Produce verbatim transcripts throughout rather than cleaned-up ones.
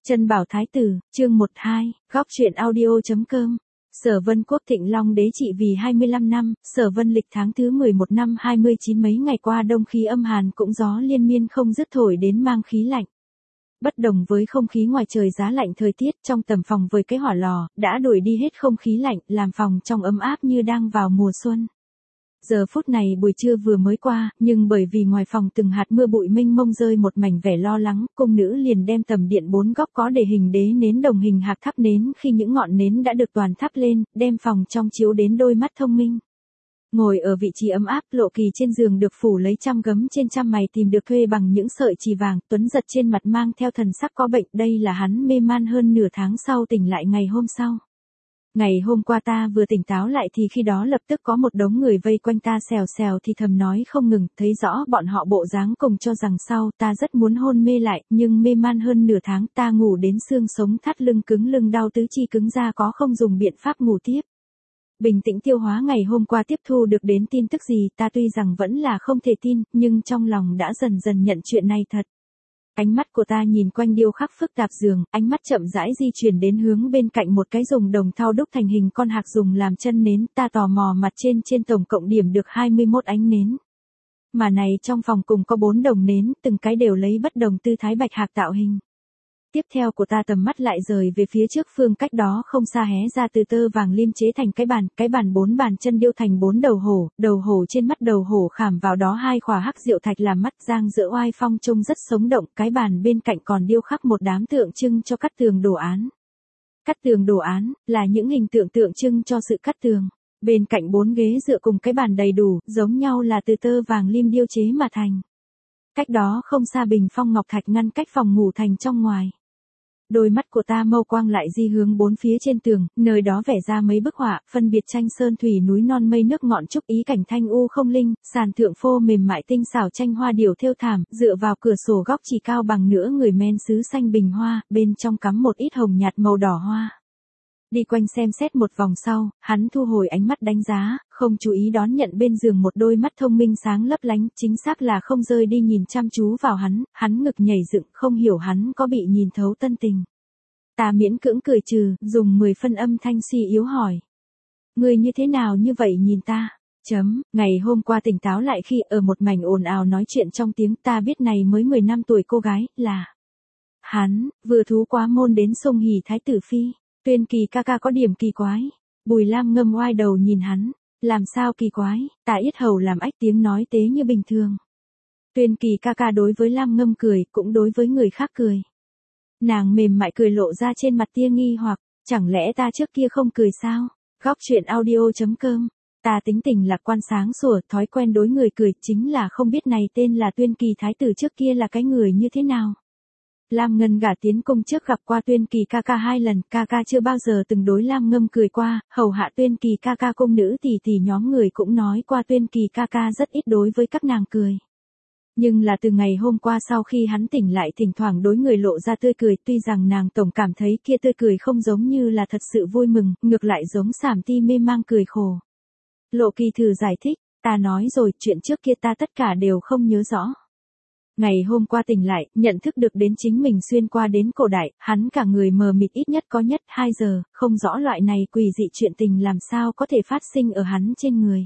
Chân bảo thái tử, chương một hai, góc truyện audio.com. Sở Vân Quốc Thịnh Long đế trị vì hai mươi lăm năm, Sở Vân lịch tháng thứ mười một năm hai mươi chín mấy ngày qua đông khí âm hàn cũng gió liên miên không dứt thổi đến mang khí lạnh. Bất đồng với không khí ngoài trời giá lạnh thời tiết trong tầm phòng với cái hỏa lò, đã đuổi đi hết không khí lạnh, làm phòng trong ấm áp như đang vào mùa xuân. Giờ phút này buổi trưa vừa mới qua, nhưng bởi vì ngoài phòng từng hạt mưa bụi mênh mông rơi một mảnh vẻ lo lắng, cung nữ liền đem tầm điện bốn góc có để hình đế nến đồng hình hạc thắp nến, khi những ngọn nến đã được toàn thắp lên, đem phòng trong chiếu đến đôi mắt thông minh. Ngồi ở vị trí ấm áp, Lộ Kỳ trên giường được phủ lấy trăm gấm trên trăm mày tìm được thuê bằng những sợi chì vàng, Tuấn Giật trên mặt mang theo thần sắc có bệnh, đây là hắn mê man hơn nửa tháng sau tỉnh lại ngày hôm sau. Ngày hôm qua ta vừa tỉnh táo lại thì khi đó lập tức có một đống người vây quanh ta xèo xèo thì thầm nói không ngừng, thấy rõ bọn họ bộ dáng cùng cho rằng sau ta rất muốn hôn mê lại, nhưng mê man hơn nửa tháng ta ngủ đến xương sống thắt lưng cứng lưng đau tứ chi cứng ra có không dùng biện pháp ngủ tiếp. Bình tĩnh tiêu hóa ngày hôm qua tiếp thu được đến tin tức gì ta tuy rằng vẫn là không thể tin, nhưng trong lòng đã dần dần nhận chuyện này thật. Ánh mắt của ta nhìn quanh điêu khắc phức tạp giường, ánh mắt chậm rãi di chuyển đến hướng bên cạnh một cái dùng đồng thau đúc thành hình con hạc dùng làm chân nến, ta tò mò mặt trên trên tổng cộng điểm được hai mươi mốt ánh nến. Mà này trong phòng cùng có bốn đồng nến, từng cái đều lấy bất đồng tư thái bạch hạc tạo hình. Tiếp theo của ta tầm mắt lại rời về phía trước phương cách đó không xa hé ra từ tơ vàng liêm chế thành cái bàn, cái bàn bốn bàn chân điêu thành bốn đầu hổ, đầu hổ trên mắt đầu hổ khảm vào đó hai khỏa hắc diệu thạch làm mắt giang giữa oai phong trông rất sống động, cái bàn bên cạnh còn điêu khắc một đám tượng trưng cho cắt tường đồ án. Cắt tường đồ án, là những hình tượng tượng trưng cho sự cắt tường. Bên cạnh bốn ghế dựa cùng cái bàn đầy đủ, giống nhau là từ tơ vàng liêm điêu chế mà thành. Cách đó không xa bình phong ngọc thạch ngăn cách phòng ngủ thành trong ngoài. Đôi mắt của ta mâu quang lại di hướng bốn phía trên tường, nơi đó vẽ ra mấy bức họa, phân biệt tranh sơn thủy núi non mây nước ngọn trúc ý cảnh thanh u không linh, sàn thượng phô mềm mại tinh xảo tranh hoa điểu thêu thảm, dựa vào cửa sổ góc chỉ cao bằng nửa người men sứ xanh bình hoa, bên trong cắm một ít hồng nhạt màu đỏ hoa. Đi quanh xem xét một vòng sau, hắn thu hồi ánh mắt đánh giá, không chú ý đón nhận bên giường một đôi mắt thông minh sáng lấp lánh, chính xác là không rơi đi nhìn chăm chú vào hắn, hắn ngực nhảy dựng, không hiểu hắn có bị nhìn thấu tân tình. Ta miễn cưỡng cười trừ, dùng mười phân âm thanh suy yếu hỏi. Người như thế nào như vậy nhìn ta? Chấm, ngày hôm qua tỉnh táo lại khi ở một mảnh ồn ào nói chuyện trong tiếng ta biết này mới mười năm tuổi cô gái, là hắn, vừa thú quá môn đến sông hỉ thái tử phi. Tuyên Kỳ ca ca có điểm kỳ quái. Bùi Lam ngâm oai đầu nhìn hắn. Làm sao kỳ quái, ta yết hầu làm ách tiếng nói tế như bình thường. Tuyên Kỳ ca ca đối với Lam ngâm cười, cũng đối với người khác cười. Nàng mềm mại cười lộ ra trên mặt tia nghi hoặc, chẳng lẽ ta trước kia không cười sao? Góc truyện audio.com. Ta tính tình lạc quan sáng sủa, thói quen đối người cười, chính là không biết này tên là Tuyên Kỳ thái tử trước kia là cái người như thế nào. Lam Ngân gả tiến cung trước gặp qua Tuyên Kỳ ca ca hai lần, ca ca chưa bao giờ từng đối Lam Ngâm cười qua, hầu hạ Tuyên Kỳ ca ca cung nữ tỷ tỷ nhóm người cũng nói qua Tuyên Kỳ ca ca rất ít đối với các nàng cười. Nhưng là từ ngày hôm qua sau khi hắn tỉnh lại thỉnh thoảng đối người lộ ra tươi cười, tuy rằng nàng tổng cảm thấy kia tươi cười không giống như là thật sự vui mừng, ngược lại giống sảm ti mê mang cười khổ. Lộ Kỳ thử giải thích, ta nói rồi, chuyện trước kia ta tất cả đều không nhớ rõ. Ngày hôm qua tỉnh lại, nhận thức được đến chính mình xuyên qua đến cổ đại, hắn cả người mờ mịt ít nhất có nhất hai giờ, không rõ loại này quỷ dị chuyện tình làm sao có thể phát sinh ở hắn trên người.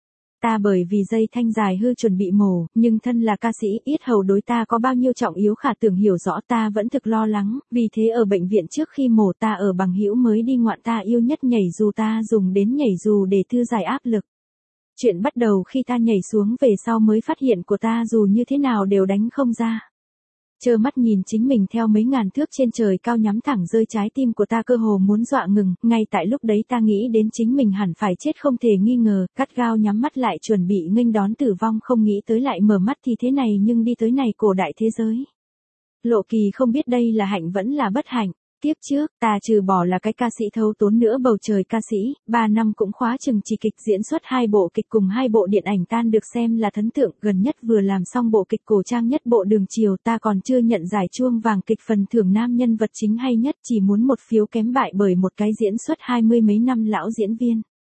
Ta bởi vì dây thanh dài hư chuẩn bị mổ, nhưng thân là ca sĩ, yết hầu đối ta có bao nhiêu trọng yếu khả tưởng hiểu rõ ta vẫn thực lo lắng, vì thế ở bệnh viện trước khi mổ ta ở bằng hữu mới đi ngoạn ta yêu nhất nhảy dù ta dùng đến nhảy dù để thư giải áp lực. Chuyện bắt đầu khi ta nhảy xuống về sau mới phát hiện của ta dù như thế nào đều đánh không ra. Trơ mắt nhìn chính mình theo mấy ngàn thước trên trời cao nhắm thẳng rơi, trái tim của ta cơ hồ muốn dọa ngừng, ngay tại lúc đấy ta nghĩ đến chính mình hẳn phải chết không thể nghi ngờ, gắt gao nhắm mắt lại chuẩn bị nghênh đón tử vong, không nghĩ tới lại mở mắt thì thế này nhưng đi tới này cổ đại thế giới. Lộ Kỳ không biết đây là hạnh vẫn là bất hạnh. Tiếp trước, ta trừ bỏ là cái ca sĩ thâu tốn nữa bầu trời ca sĩ, ba năm cũng khóa chừng chỉ kịch diễn xuất hai bộ kịch cùng hai bộ điện ảnh tan được xem là thần tượng, gần nhất vừa làm xong bộ kịch cổ trang nhất bộ Đường Chiều, ta còn chưa nhận giải chuông vàng kịch phần thưởng nam nhân vật chính hay nhất, chỉ muốn một phiếu kém bại bởi một cái diễn xuất hai mươi mấy năm lão diễn viên.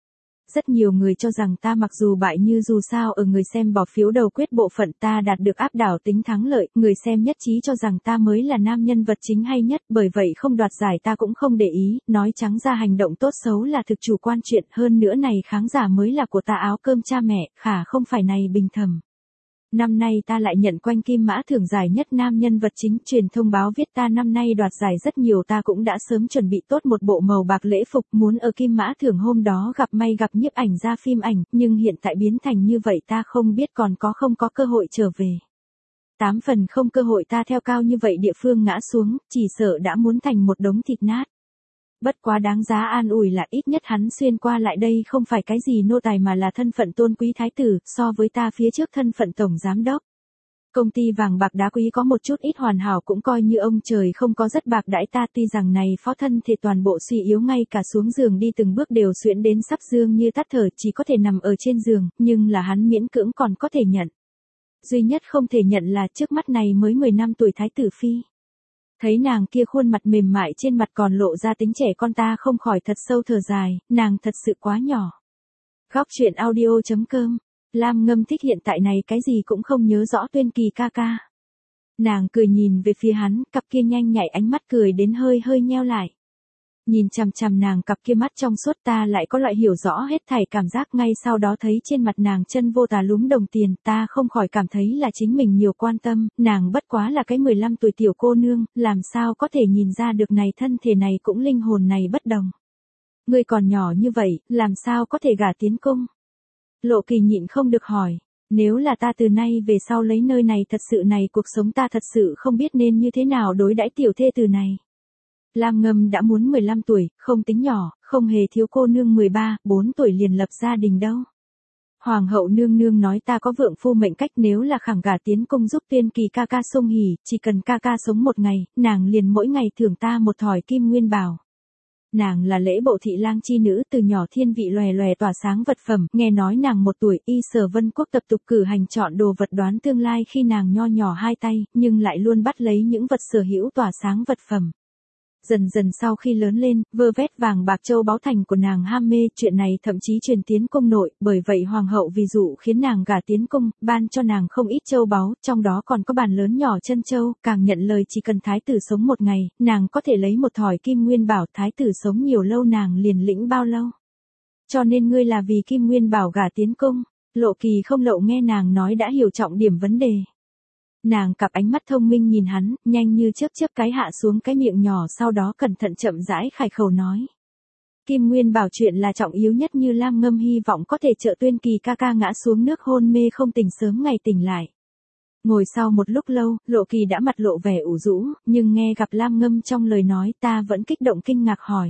Rất nhiều người cho rằng ta mặc dù bại như dù sao ở người xem bỏ phiếu đầu quyết bộ phận ta đạt được áp đảo tính thắng lợi, người xem nhất trí cho rằng ta mới là nam nhân vật chính hay nhất, bởi vậy không đoạt giải ta cũng không để ý, nói trắng ra hành động tốt xấu là thực chủ quan chuyện, hơn nữa này khán giả mới là của ta áo cơm cha mẹ, khả không phải này bình thầm. Năm nay ta lại nhận quanh kim mã thưởng giải nhất nam nhân vật chính, truyền thông báo viết ta năm nay đoạt giải rất nhiều, ta cũng đã sớm chuẩn bị tốt một bộ màu bạc lễ phục, muốn ở kim mã thưởng hôm đó gặp may gặp nhiếp ảnh ra phim ảnh, nhưng hiện tại biến thành như vậy ta không biết còn có không có cơ hội trở về. Tám phần không cơ hội, ta theo cao như vậy địa phương ngã xuống, chỉ sợ đã muốn thành một đống thịt nát. Bất quá đáng giá an ủi là ít nhất hắn xuyên qua lại đây không phải cái gì nô tài mà là thân phận tôn quý thái tử, so với ta phía trước thân phận tổng giám đốc. Công ty vàng bạc đá quý có một chút ít hoàn hảo cũng coi như ông trời không có rất bạc đãi ta, tuy rằng này phó thân thể toàn bộ suy yếu, ngay cả xuống giường đi từng bước đều xuyễn đến sắp dương như tắt thở, chỉ có thể nằm ở trên giường, nhưng là hắn miễn cưỡng còn có thể nhận. Duy nhất không thể nhận là trước mắt này mới mười năm tuổi thái tử phi. Thấy nàng kia khuôn mặt mềm mại trên mặt còn lộ ra tính trẻ con ta không khỏi thật sâu thở dài, nàng thật sự quá nhỏ. Góc truyện audio chấm com. Lam Ngâm Thích hiện tại này cái gì cũng không nhớ rõ Tuyên Kỳ ca ca. Nàng cười nhìn về phía hắn, cặp kia nhanh nhạy ánh mắt cười đến hơi hơi nheo lại. Nhìn chằm chằm nàng cặp kia mắt trong suốt, ta lại có loại hiểu rõ hết thảy cảm giác, ngay sau đó thấy trên mặt nàng chân vô tà lúm đồng tiền, ta không khỏi cảm thấy là chính mình nhiều quan tâm, nàng bất quá là cái mười lăm tuổi tiểu cô nương, làm sao có thể nhìn ra được này thân thể này cũng linh hồn này bất đồng. Ngươi còn nhỏ như vậy, làm sao có thể gả tiến cung? Lộ Kỳ nhịn không được hỏi, nếu là ta từ nay về sau lấy nơi này thật sự này cuộc sống ta thật sự không biết nên như thế nào đối đãi tiểu thê từ này. Lam Ngâm đã muốn mười lăm tuổi, không tính nhỏ, không hề thiếu cô nương mười ba, bốn tuổi liền lập gia đình đâu. Hoàng hậu nương nương nói ta có vượng phu mệnh cách, nếu là khẳng gả tiến cung giúp Tuyên Kỳ ca ca sung hỉ, chỉ cần ca ca sống một ngày, nàng liền mỗi ngày thưởng ta một thỏi kim nguyên bảo. Nàng là lễ bộ thị lang chi nữ, từ nhỏ thiên vị lòe lòe tỏa sáng vật phẩm, nghe nói nàng một tuổi y Sở Vân Quốc tập tục cử hành chọn đồ vật đoán tương lai khi nàng nho nhỏ hai tay, nhưng lại luôn bắt lấy những vật sở hữu tỏa sáng vật phẩm. Dần dần sau khi lớn lên, vơ vét vàng bạc châu báu thành của nàng ham mê, chuyện này thậm chí truyền tiến cung nội, bởi vậy hoàng hậu vì dụ khiến nàng gả tiến cung, ban cho nàng không ít châu báu, trong đó còn có bàn lớn nhỏ chân châu, càng nhận lời chỉ cần thái tử sống một ngày, nàng có thể lấy một thỏi kim nguyên bảo, thái tử sống nhiều lâu nàng liền lĩnh bao lâu. Cho nên ngươi là vì kim nguyên bảo gả tiến cung. Lộ Kỳ không lậu nghe nàng nói đã hiểu trọng điểm vấn đề. Nàng cặp ánh mắt thông minh nhìn hắn, nhanh như chớp chớp cái hạ xuống cái miệng nhỏ, sau đó cẩn thận chậm rãi khải khẩu nói. Kim Nguyên bảo chuyện là trọng yếu nhất, như Lam Ngâm hy vọng có thể trợ Tuyên Kỳ ca ca ngã xuống nước hôn mê không tỉnh sớm ngày tỉnh lại. Ngồi sau một lúc lâu, Lộ Kỳ đã mặt lộ vẻ ủ rũ, nhưng nghe gặp Lam Ngâm trong lời nói ta vẫn kích động kinh ngạc hỏi.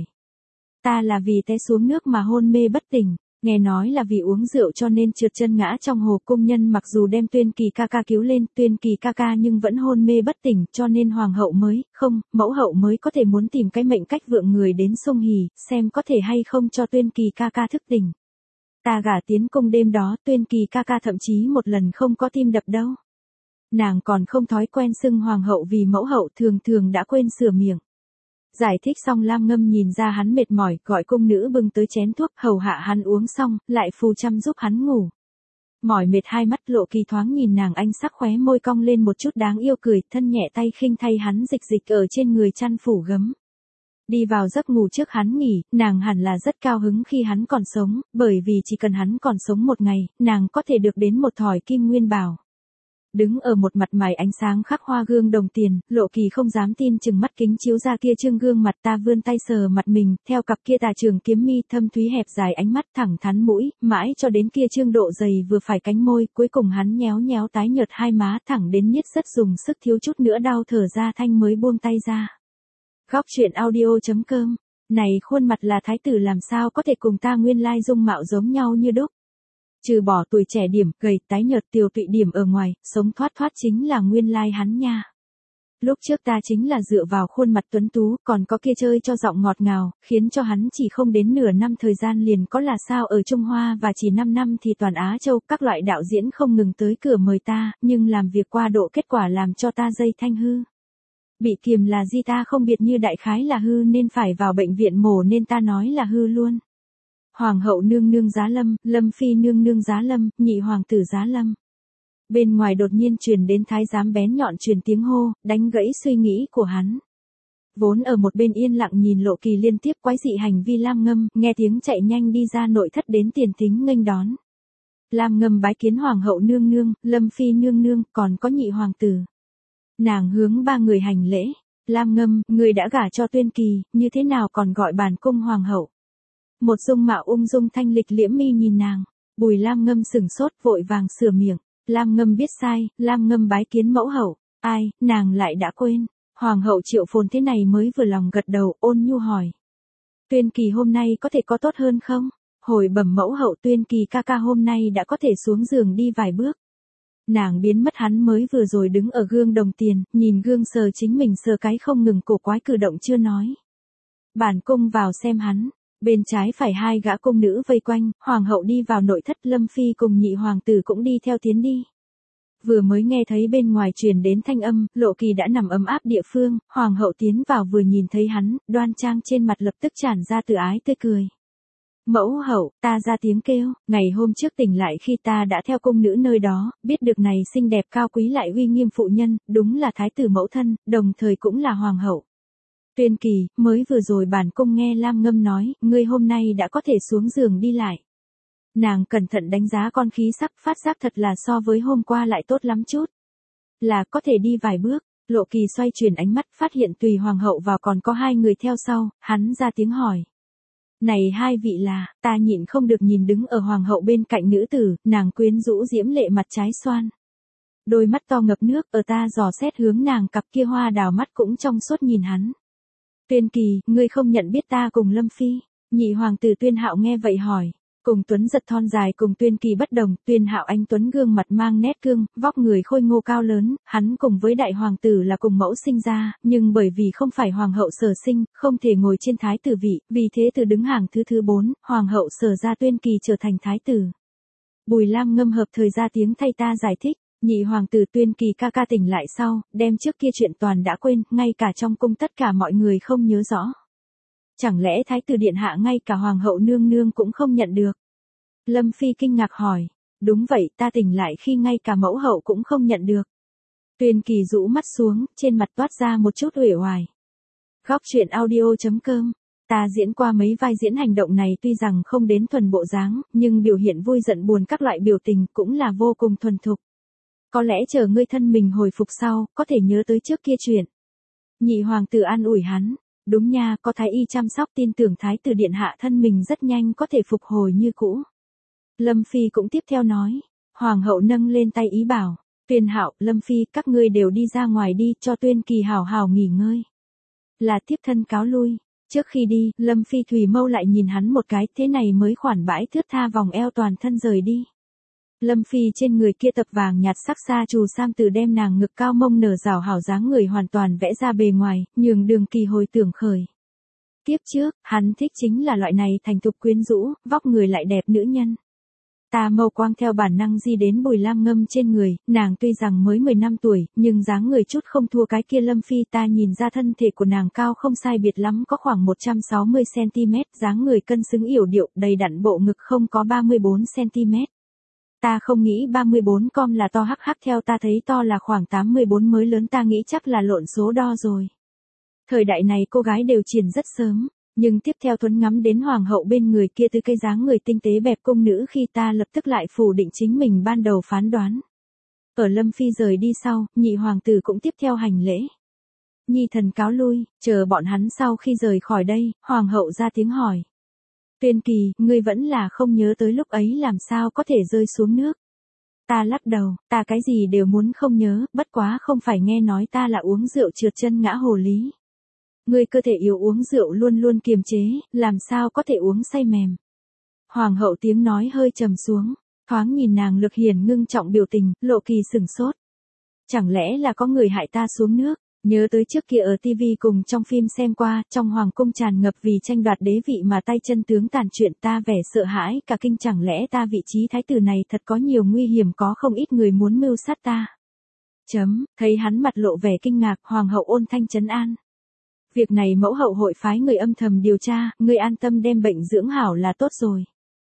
Ta là vì té xuống nước mà hôn mê bất tỉnh. Nghe nói là vì uống rượu cho nên trượt chân ngã trong hồ, cung nhân mặc dù đem Tuyên Kỳ ca ca cứu lên, Tuyên Kỳ ca ca nhưng vẫn hôn mê bất tỉnh, cho nên hoàng hậu mới, không, mẫu hậu mới có thể muốn tìm cái mệnh cách vượng người đến sung hỉ, xem có thể hay không cho Tuyên Kỳ ca ca thức tỉnh. Ta gả tiến cung đêm đó, Tuyên Kỳ ca ca thậm chí một lần không có tim đập đâu. Nàng còn không thói quen xưng hoàng hậu vì mẫu hậu, thường thường đã quên sửa miệng. Giải thích xong Lam Ngâm nhìn ra hắn mệt mỏi, gọi cung nữ bưng tới chén thuốc, hầu hạ hắn uống xong, lại phù chăm giúp hắn ngủ. Mỏi mệt hai mắt, Lộ Kỳ thoáng nhìn nàng, anh sắc khóe môi cong lên một chút đáng yêu cười, thân nhẹ tay khinh thay hắn dịch dịch ở trên người chăn phủ gấm. Đi vào giấc ngủ trước hắn nghỉ, nàng hẳn là rất cao hứng khi hắn còn sống, bởi vì chỉ cần hắn còn sống một ngày, nàng có thể được đến một thỏi kim nguyên bảo. Đứng ở một mặt mày ánh sáng khắc hoa gương đồng tiền, Lộ Kỳ không dám tin chừng mắt kính chiếu ra kia trương gương mặt, ta vươn tay sờ mặt mình, theo cặp kia tà trường kiếm mi thâm thúy hẹp dài ánh mắt thẳng thắn mũi, mãi cho đến kia trương độ dày vừa phải cánh môi, cuối cùng hắn nhéo nhéo tái nhợt hai má thẳng đến nhiết rất dùng sức thiếu chút nữa đau thở ra thanh mới buông tay ra. Góc truyện audio chấm com. Này khuôn mặt là thái tử làm sao có thể cùng ta nguyên lai dung mạo giống nhau như đúc. Trừ bỏ tuổi trẻ điểm, gầy, tái nhợt, tiều tụy điểm ở ngoài, sống thoát thoát chính là nguyên lai hắn nha. Lúc trước ta chính là dựa vào khuôn mặt tuấn tú, còn có kia chơi cho giọng ngọt ngào, khiến cho hắn chỉ không đến nửa năm thời gian liền có là sao ở Trung Hoa, và chỉ năm năm thì toàn Á Châu, các loại đạo diễn không ngừng tới cửa mời ta, nhưng làm việc qua độ kết quả làm cho ta dây thanh hư. Bị kiềm là di ta không biệt như đại khái là hư nên phải vào bệnh viện mổ nên ta nói là hư luôn. Hoàng hậu nương nương giá lâm, Lâm phi nương nương giá lâm, nhị hoàng tử giá lâm. Bên ngoài đột nhiên truyền đến thái giám bén nhọn truyền tiếng hô, đánh gãy suy nghĩ của hắn. Vốn ở một bên yên lặng nhìn Lộ Kỳ liên tiếp quái dị hành vi Lam Ngâm, nghe tiếng chạy nhanh đi ra nội thất đến tiền thính nghênh đón. Lam Ngâm bái kiến hoàng hậu nương nương, Lâm phi nương nương, còn có nhị hoàng tử. Nàng hướng ba người hành lễ. Lam Ngâm, người đã gả cho Tuyên Kỳ, như thế nào còn gọi bản cung hoàng hậu? Một dung mạo ung dung thanh lịch liễm mi nhìn nàng. Bùi Lam Ngâm sừng sốt vội vàng sửa miệng. Lam Ngâm biết sai, Lam Ngâm bái kiến mẫu hậu. Ai, nàng lại đã quên. Hoàng hậu Triệu Phồn thế này mới vừa lòng gật đầu, ôn nhu hỏi. Tuyên Kỳ hôm nay có thể có tốt hơn không? Hồi bẩm mẫu hậu, Tuyên Kỳ ca ca hôm nay đã có thể xuống giường đi vài bước. Nàng biến mất, hắn mới vừa rồi đứng ở gương đồng tiền, nhìn gương sờ chính mình sờ cái không ngừng, cổ quái cử động chưa nói. Bản cung vào xem hắn. Bên trái phải hai gã cung nữ vây quanh, hoàng hậu đi vào nội thất, Lâm phi cùng nhị hoàng tử cũng đi theo tiến đi. Vừa mới nghe thấy bên ngoài truyền đến thanh âm, Lộ Kỳ đã nằm ấm áp địa phương, hoàng hậu tiến vào vừa nhìn thấy hắn, đoan trang trên mặt lập tức tràn ra từ ái tươi cười. Mẫu hậu, ta ra tiếng kêu, ngày hôm trước tỉnh lại khi ta đã theo cung nữ nơi đó, biết được này xinh đẹp cao quý lại uy nghiêm phụ nhân, đúng là thái tử mẫu thân, đồng thời cũng là hoàng hậu. Tuyên Kỳ, mới vừa rồi bản cung nghe Lam Ngâm nói, ngươi hôm nay đã có thể xuống giường đi lại. Nàng cẩn thận đánh giá con khí sắc, phát giác thật là so với hôm qua lại tốt lắm chút. Là có thể đi vài bước, Lộ Kỳ xoay chuyển ánh mắt, phát hiện tùy hoàng hậu vào còn có hai người theo sau, hắn ra tiếng hỏi. Này hai vị là, ta nhịn không được nhìn đứng ở hoàng hậu bên cạnh nữ tử, nàng quyến rũ diễm lệ mặt trái xoan. Đôi mắt to ngập nước, ở ta dò xét hướng nàng, cặp kia hoa đào mắt cũng trong suốt nhìn hắn. Tuyên Kỳ, ngươi không nhận biết ta cùng Lâm phi? Nhị hoàng tử Tuyên Hạo nghe vậy hỏi. Cùng Tuấn giật thon dài cùng Tuyên Kỳ bất đồng, Tuyên Hạo anh tuấn gương mặt mang nét cương, vóc người khôi ngô cao lớn, hắn cùng với đại hoàng tử là cùng mẫu sinh ra, nhưng bởi vì không phải hoàng hậu sở sinh, không thể ngồi trên thái tử vị, vì thế từ đứng hàng thứ thứ bốn, hoàng hậu sở ra Tuyên Kỳ trở thành thái tử. Bùi Lam Ngâm hợp thời ra tiếng thay ta giải thích. Nhị hoàng tử Tuyên Kỳ ca ca tỉnh lại sau, đem trước kia chuyện toàn đã quên, ngay cả trong cung tất cả mọi người không nhớ rõ. Chẳng lẽ thái tử điện hạ ngay cả hoàng hậu nương nương cũng không nhận được? Lâm phi kinh ngạc hỏi. Đúng vậy, ta tỉnh lại khi ngay cả mẫu hậu cũng không nhận được. Tuyên Kỳ rũ mắt xuống, trên mặt toát ra một chút uể oải. Góc truyện audio chấm com. Ta diễn qua mấy vai diễn hành động này tuy rằng không đến thuần bộ dáng, nhưng biểu hiện vui giận buồn các loại biểu tình cũng là vô cùng thuần thục. Có lẽ chờ ngươi thân mình hồi phục sau, có thể nhớ tới trước kia chuyện. Nhị hoàng tử an ủi hắn. Đúng nha, có thái y chăm sóc, tin tưởng thái tử điện hạ thân mình rất nhanh có thể phục hồi như cũ. Lâm phi cũng tiếp theo nói. Hoàng hậu nâng lên tay ý bảo. Tuyên Hạo, Lâm phi, các ngươi đều đi ra ngoài đi, cho Tuyên Kỳ hào hào nghỉ ngơi. Là thiếp thân cáo lui. Trước khi đi, Lâm phi thùy mâu lại nhìn hắn một cái, thế này mới khoản bãi thướt tha vòng eo toàn thân rời đi. Lâm phi trên người kia tập vàng nhạt sắc sa trù sam từ đem nàng ngực cao mông nở rào hảo dáng người hoàn toàn vẽ ra bề ngoài, nhường Đường Kỳ hồi tưởng khởi. Kiếp trước, hắn thích chính là loại này thành thục quyến rũ, vóc người lại đẹp nữ nhân. Ta mâu quang theo bản năng di đến Bùi Lam Ngâm trên người, nàng tuy rằng mới mười lăm tuổi, nhưng dáng người chút không thua cái kia Lâm phi, ta nhìn ra thân thể của nàng cao không sai biệt lắm, có khoảng một trăm sáu mươi xăng ti mét, dáng người cân xứng yểu điệu, đầy đặn, bộ ngực không có ba mươi bốn xăng ti mét. Ta không nghĩ ba mươi bốn com là to, hắc hắc, theo ta thấy to là khoảng tám mươi bốn mới lớn, ta nghĩ chắc là lộn số đo rồi. Thời đại này cô gái đều triển rất sớm, nhưng tiếp theo Tuấn ngắm đến hoàng hậu bên người kia từ cái dáng người tinh tế bẹp cung nữ khi ta lập tức lại phủ định chính mình ban đầu phán đoán. Ở Lâm phi rời đi sau, nhị hoàng tử cũng tiếp theo hành lễ. Nhi thần cáo lui, chờ bọn hắn sau khi rời khỏi đây, hoàng hậu ra tiếng hỏi. Tuyên Kỳ, ngươi vẫn là không nhớ tới lúc ấy làm sao có thể rơi xuống nước. Ta lắc đầu, ta cái gì đều muốn không nhớ, bất quá không phải nghe nói ta là uống rượu trượt chân ngã hồ lý. Ngươi cơ thể yếu uống rượu luôn luôn kiềm chế, làm sao có thể uống say mềm. Hoàng hậu tiếng nói hơi trầm xuống, thoáng nhìn nàng lực hiển ngưng trọng biểu tình, Lộ Kỳ sửng sốt. Chẳng lẽ là có người hại ta xuống nước? Nhớ tới trước kia ở tivi cùng trong phim xem qua, trong hoàng cung tràn ngập vì tranh đoạt đế vị mà tay chân tướng tàn chuyện, ta vẻ sợ hãi cả kinh, chẳng lẽ ta vị trí thái tử này thật có nhiều nguy hiểm, có không ít người muốn mưu sát ta. Chấm, thấy hắn mặt lộ vẻ kinh ngạc, hoàng hậu ôn thanh trấn an. Việc này mẫu hậu hội phái người âm thầm điều tra, ngươi an tâm đem bệnh dưỡng hảo là tốt rồi.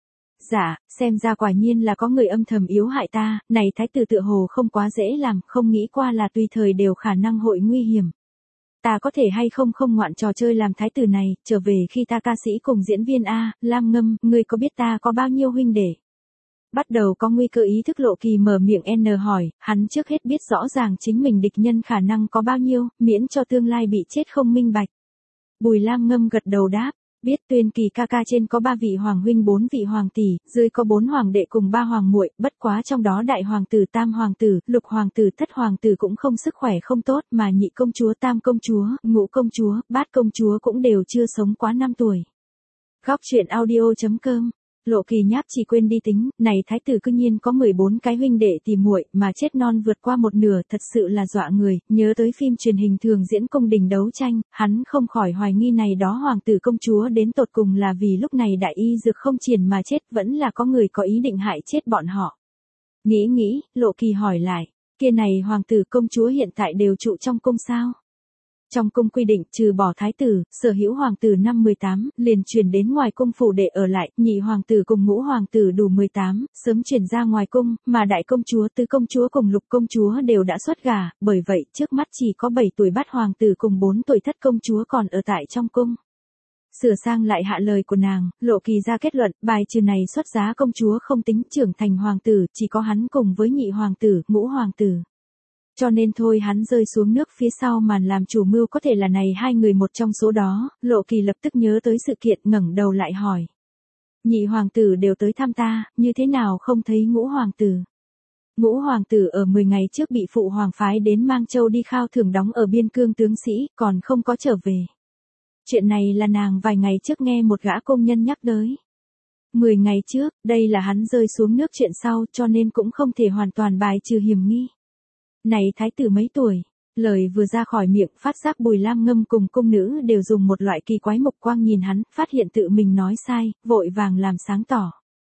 Dạ, xem ra quả nhiên là có người âm thầm yếu hại ta, này thái tử tựa hồ không quá dễ làm, không nghĩ qua là tùy thời đều khả năng hội nguy hiểm. Ta có thể hay không không ngoạn trò chơi làm thái tử này, trở về khi ta ca sĩ cùng diễn viên A, Lam Ngâm, ngươi có biết ta có bao nhiêu huynh đệ? Bắt đầu có nguy cơ ý thức Lộ Kỳ mở miệng N hỏi, hắn trước hết biết rõ ràng chính mình địch nhân khả năng có bao nhiêu, miễn cho tương lai bị chết không minh bạch. Bùi Lam Ngâm gật đầu đáp, biết Tuyên Kỳ ca ca trên có ba vị hoàng huynh bốn vị hoàng tỷ, dưới có bốn hoàng đệ cùng ba hoàng muội, bất quá trong đó đại hoàng tử tam hoàng tử, lục hoàng tử thất hoàng tử cũng không sức khỏe không tốt, mà nhị công chúa tam công chúa, ngũ công chúa, bát công chúa cũng đều chưa sống quá năm tuổi. Góc truyện audio chấm com. Lộ Kỳ nháp chỉ quên đi tính, này thái tử cư nhiên có mười bốn cái huynh đệ tỷ muội mà chết non vượt qua một nửa, thật sự là dọa người, nhớ tới phim truyền hình thường diễn cung đình đấu tranh, hắn không khỏi hoài nghi này đó hoàng tử công chúa đến tột cùng là vì lúc này đại y dược không triển mà chết, vẫn là có người có ý định hại chết bọn họ. Nghĩ nghĩ, Lộ Kỳ hỏi lại, kia này hoàng tử công chúa hiện tại đều trụ trong cung sao? Trong cung quy định trừ bỏ thái tử, sở hữu hoàng tử năm mười tám, liền chuyển đến ngoài cung phủ để ở lại, nhị hoàng tử cùng ngũ hoàng tử đủ mười tám, sớm chuyển ra ngoài cung, mà đại công chúa tứ công chúa cùng lục công chúa đều đã xuất gả, bởi vậy trước mắt chỉ có bảy tuổi bát hoàng tử cùng bốn tuổi thất công chúa còn ở tại trong cung. Sửa sang lại hạ lời của nàng, Lộ Kỳ ra kết luận, bài trừ này xuất giá công chúa không tính trưởng thành hoàng tử, chỉ có hắn cùng với nhị hoàng tử, ngũ hoàng tử. Cho nên thôi hắn rơi xuống nước phía sau màn làm chủ mưu có thể là này hai người một trong số đó, Lộ Kỳ lập tức nhớ tới sự kiện ngẩng đầu lại hỏi. Nhị hoàng tử đều tới thăm ta, như thế nào không thấy ngũ hoàng tử? Ngũ hoàng tử ở mười ngày trước bị phụ hoàng phái đến Mang Châu đi khao thưởng đóng ở biên cương tướng sĩ, còn không có trở về. Chuyện này là nàng vài ngày trước nghe một gã công nhân nhắc tới. Mười ngày trước, đây là hắn rơi xuống nước chuyện sau cho nên cũng không thể hoàn toàn bài trừ hiểm nghi. Này thái tử mấy tuổi? Lời vừa ra khỏi miệng, phát giác Bùi Lam Ngâm cùng cung nữ đều dùng một loại kỳ quái mục quang nhìn hắn, phát hiện tự mình nói sai, vội vàng làm sáng tỏ.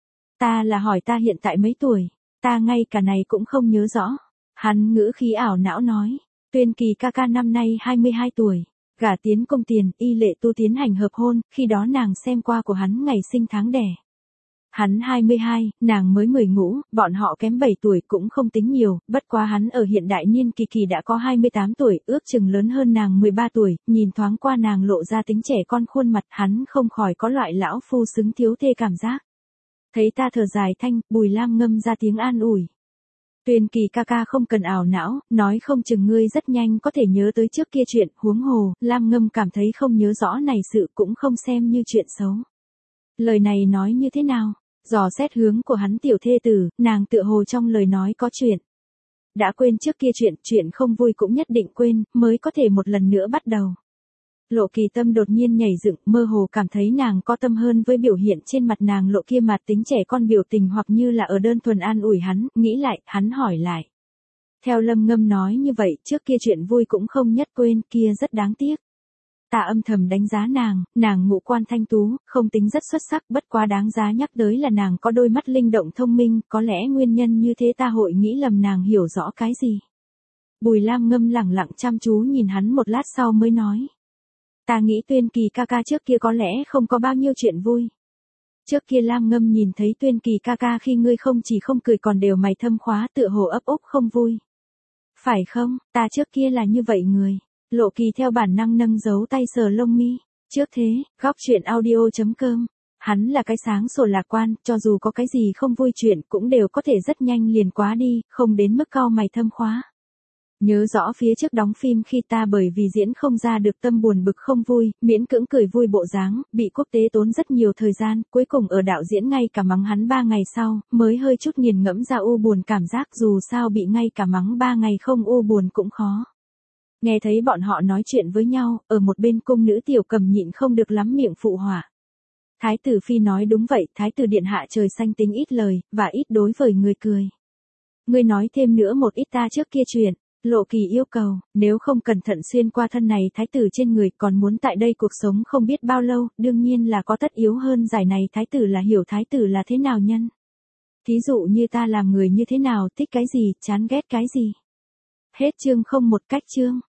Ta là hỏi ta hiện tại mấy tuổi, ta ngay cả này cũng không nhớ rõ. Hắn ngữ khí ảo não nói, Tuyên Kỳ ca ca năm nay hai mươi hai tuổi, gả tiến công tiền, y lệ tu tiến hành hợp hôn, khi đó nàng xem qua của hắn ngày sinh tháng đẻ. Hắn hai mươi hai, nàng mới mười ngũ, bọn họ kém bảy tuổi cũng không tính nhiều, bất quá hắn ở hiện đại niên kỳ kỳ đã có hai mươi tám tuổi, ước chừng lớn hơn nàng mười ba tuổi, nhìn thoáng qua nàng lộ ra tính trẻ con khuôn mặt, hắn không khỏi có loại lão phu xứng thiếu thê cảm giác. Thấy ta thở dài thanh, Bùi Lam Ngâm ra tiếng an ủi. Tuyên Kỳ ca ca không cần ảo não, nói không chừng ngươi rất nhanh có thể nhớ tới trước kia chuyện, huống hồ, Lam Ngâm cảm thấy không nhớ rõ này sự cũng không xem như chuyện xấu. Lời này nói như thế nào? Dò xét hướng của hắn tiểu thê tử, nàng tựa hồ trong lời nói có chuyện. Đã quên trước kia chuyện, chuyện không vui cũng nhất định quên, mới có thể một lần nữa bắt đầu. Lộ Kỳ tâm đột nhiên nhảy dựng, mơ hồ cảm thấy nàng có tâm hơn với biểu hiện trên mặt nàng lộ kia mặt tính trẻ con biểu tình hoặc như là ở đơn thuần an ủi hắn, nghĩ lại, hắn hỏi lại. Theo Lâm Ngâm nói như vậy, trước kia chuyện vui cũng không nhất quên, kia rất đáng tiếc. Ta âm thầm đánh giá nàng, nàng ngũ quan thanh tú, không tính rất xuất sắc, bất quá đáng giá nhắc tới là nàng có đôi mắt linh động thông minh, có lẽ nguyên nhân như thế ta hội nghĩ lầm nàng hiểu rõ cái gì. Bùi Lam Ngâm lẳng lặng chăm chú nhìn hắn một lát sau mới nói. Ta nghĩ Tuyên Kỳ ca ca trước kia có lẽ không có bao nhiêu chuyện vui. Trước kia Lam Ngâm nhìn thấy Tuyên Kỳ ca ca khi ngươi không chỉ không cười còn đều mày thâm khóa tựa hồ ấp úc không vui. Phải không, ta trước kia là như vậy người. Lộ Kỳ theo bản năng nâng dấu tay sờ lông mi. Trước thế, góc truyện audio chấm com. Hắn là cái sáng sủa lạc quan, cho dù có cái gì không vui chuyện cũng đều có thể rất nhanh liền quá đi, không đến mức cau mày thâm khóa. Nhớ rõ phía trước đóng phim khi ta bởi vì diễn không ra được tâm buồn bực không vui, miễn cưỡng cười vui bộ dáng, bị quốc tế tốn rất nhiều thời gian, cuối cùng ở đạo diễn ngay cả mắng hắn ba ngày sau, mới hơi chút nghiền ngẫm ra u buồn cảm giác dù sao bị ngay cả mắng ba ngày không u buồn cũng khó. Nghe thấy bọn họ nói chuyện với nhau, ở một bên cung nữ tiểu cầm nhịn không được lắm miệng phụ họa. Thái tử phi nói đúng vậy, thái tử điện hạ trời xanh tính ít lời, và ít đối với người cười. Ngươi nói thêm nữa một ít ta trước kia chuyện. Lộ Kỳ yêu cầu, nếu không cẩn thận xuyên qua thân này thái tử trên người còn muốn tại đây cuộc sống không biết bao lâu, đương nhiên là có tất yếu hơn giải này thái tử là hiểu thái tử là thế nào nhân. Thí dụ như ta làm người như thế nào, thích cái gì, chán ghét cái gì. Hết chương không một cách chương.